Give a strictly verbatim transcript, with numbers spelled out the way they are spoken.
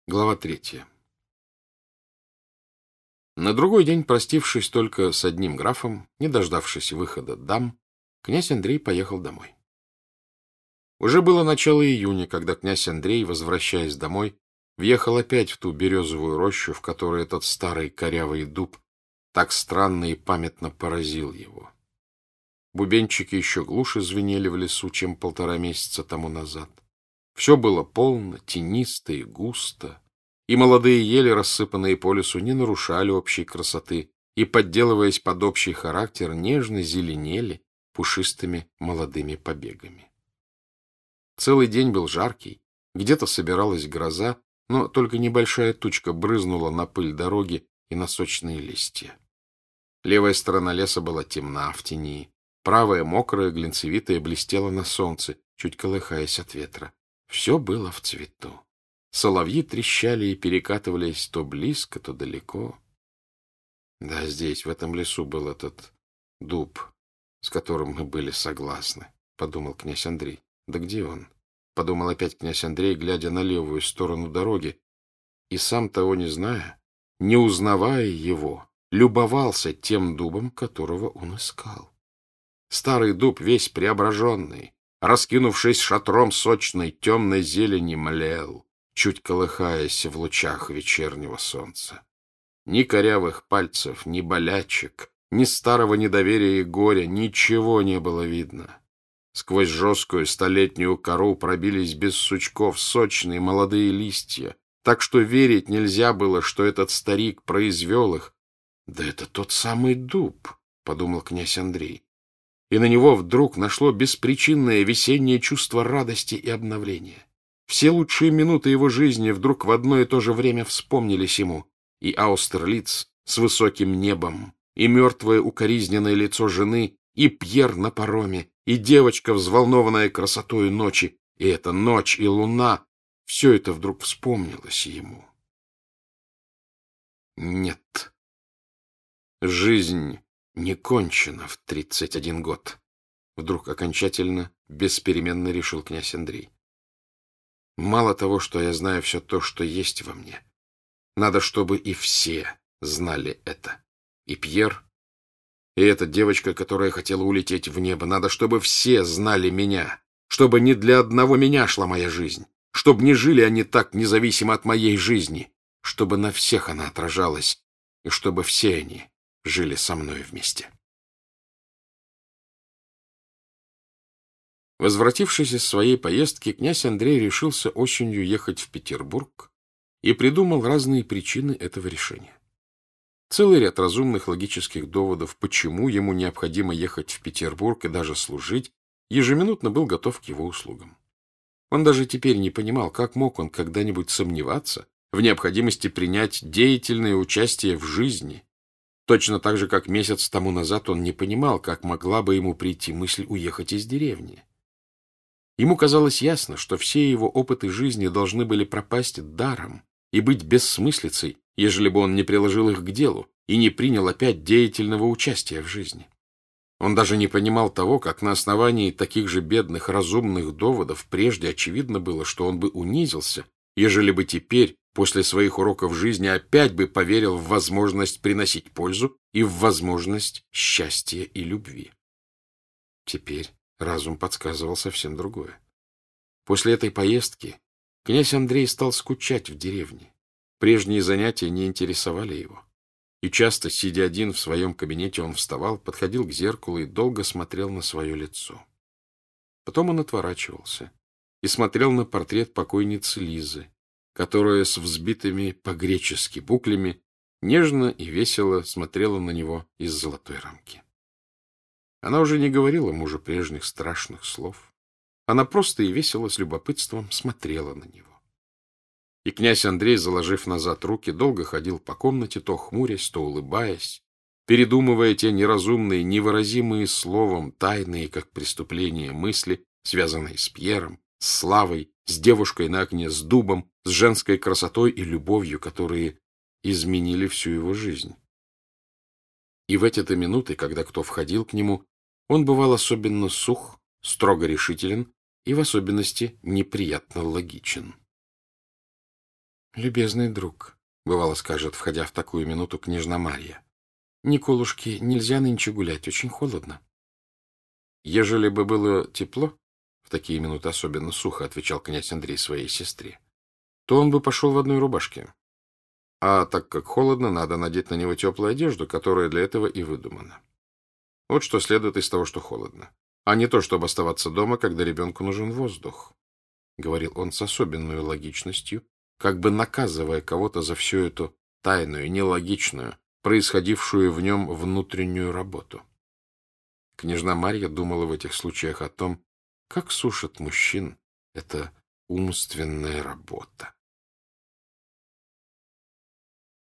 Глава третья. На другой день, простившись только с одним графом, не дождавшись выхода дам, князь Андрей поехал домой. Уже было начало июня, когда князь Андрей, возвращаясь домой, въехал опять в ту березовую рощу, в которой этот старый корявый дуб так странно и памятно поразил его. Бубенчики еще глуше звенели в лесу, чем полтора месяца тому назад. Все было полно, тенисто и густо, и молодые ели, рассыпанные по лесу, не нарушали общей красоты и, подделываясь под общий характер, нежно зеленели пушистыми молодыми побегами. Целый день был жаркий, где-то собиралась гроза, но только небольшая тучка брызнула на пыль дороги и на сочные листья. Левая сторона леса была темна в тени, правая, мокрая, глинцевитая, блестела на солнце, чуть колыхаясь от ветра. Все было в цвету. Соловьи трещали и перекатывались то близко, то далеко. Да, здесь, в этом лесу, был этот дуб, с которым мы были согласны, — подумал князь Андрей. Да где он? — подумал опять князь Андрей, глядя на левую сторону дороги, и, сам того не зная, не узнавая его, любовался тем дубом, которого он искал. Старый дуб, весь преображенный, раскинувшись шатром сочной темной зелени, млел, чуть колыхаясь в лучах вечернего солнца. Ни корявых пальцев, ни болячек, ни старого недоверия и горя, ничего не было видно. Сквозь жесткую столетнюю кору пробились без сучков сочные молодые листья, так что верить нельзя было, что этот старик произвел их. Да это тот самый дуб, — подумал князь Андрей. И на него вдруг нашло беспричинное весеннее чувство радости и обновления. Все лучшие минуты его жизни вдруг в одно и то же время вспомнились ему. И Аустерлиц с высоким небом, и мертвое укоризненное лицо жены, и Пьер на пароме, и девочка, взволнованная красотою ночи, и эта ночь, и луна — все это вдруг вспомнилось ему. Нет, жизнь не кончена в тридцать один год, — вдруг окончательно, беспеременно решил князь Андрей. Мало того, что я знаю все то, что есть во мне, надо, чтобы и все знали это. И Пьер, и эта девочка, которая хотела улететь в небо, надо, чтобы все знали меня, чтобы не для одного меня шла моя жизнь, чтобы не жили они так независимо от моей жизни, чтобы на всех она отражалась, и чтобы все они жили со мной вместе. Возвратившись из своей поездки, князь Андрей решился осенью ехать в Петербург и придумал разные причины этого решения. Целый ряд разумных логических доводов, почему ему необходимо ехать в Петербург и даже служить, ежеминутно был готов к его услугам. Он даже теперь не понимал, как мог он когда-нибудь сомневаться в необходимости принять деятельное участие в жизни, точно так же, как месяц тому назад он не понимал, как могла бы ему прийти мысль уехать из деревни. Ему казалось ясно, что все его опыты жизни должны были пропасть даром и быть бессмыслицей, ежели бы он не приложил их к делу и не принял опять деятельного участия в жизни. Он даже не понимал того, как на основании таких же бедных разумных доводов прежде очевидно было, что он бы унизился, ежели бы теперь, после своих уроков жизни, опять бы поверил в возможность приносить пользу и в возможность счастья и любви. Теперь разум подсказывал совсем другое. После этой поездки князь Андрей стал скучать в деревне. Прежние занятия не интересовали его. И часто, сидя один в своем кабинете, он вставал, подходил к зеркалу и долго смотрел на свое лицо. Потом он отворачивался и смотрел на портрет покойницы Лизы, которая с взбитыми по-гречески буклями нежно и весело смотрела на него из золотой рамки. Она уже не говорила мужу прежних страшных слов. Она просто и весело с любопытством смотрела на него. И князь Андрей, заложив назад руки, долго ходил по комнате, то хмурясь, то улыбаясь, передумывая те неразумные, невыразимые словом, тайные, как преступление, мысли, связанные с Пьером, с славой, с девушкой на окне, с дубом, с женской красотой и любовью, которые изменили всю его жизнь. И в эти-то минуты, когда кто входил к нему, он бывал особенно сух, строго решителен и в особенности неприятно логичен. — Любезный друг, — бывало скажет, входя в такую минуту княжна Марья, — Николушке нельзя нынче гулять, очень холодно. Ежели бы было тепло, в такие минуты особенно сухо, — отвечал князь Андрей своей сестре, — то он бы пошел в одной рубашке. А так как холодно, надо надеть на него теплую одежду, которая для этого и выдумана. Вот что следует из того, что холодно. А не то, чтобы оставаться дома, когда ребенку нужен воздух, — говорил он с особенной логичностью, как бы наказывая кого-то за всю эту тайную, нелогичную, происходившую в нем внутреннюю работу. Княжна Марья думала в этих случаях о том, как сушат мужчин эта умственная работа.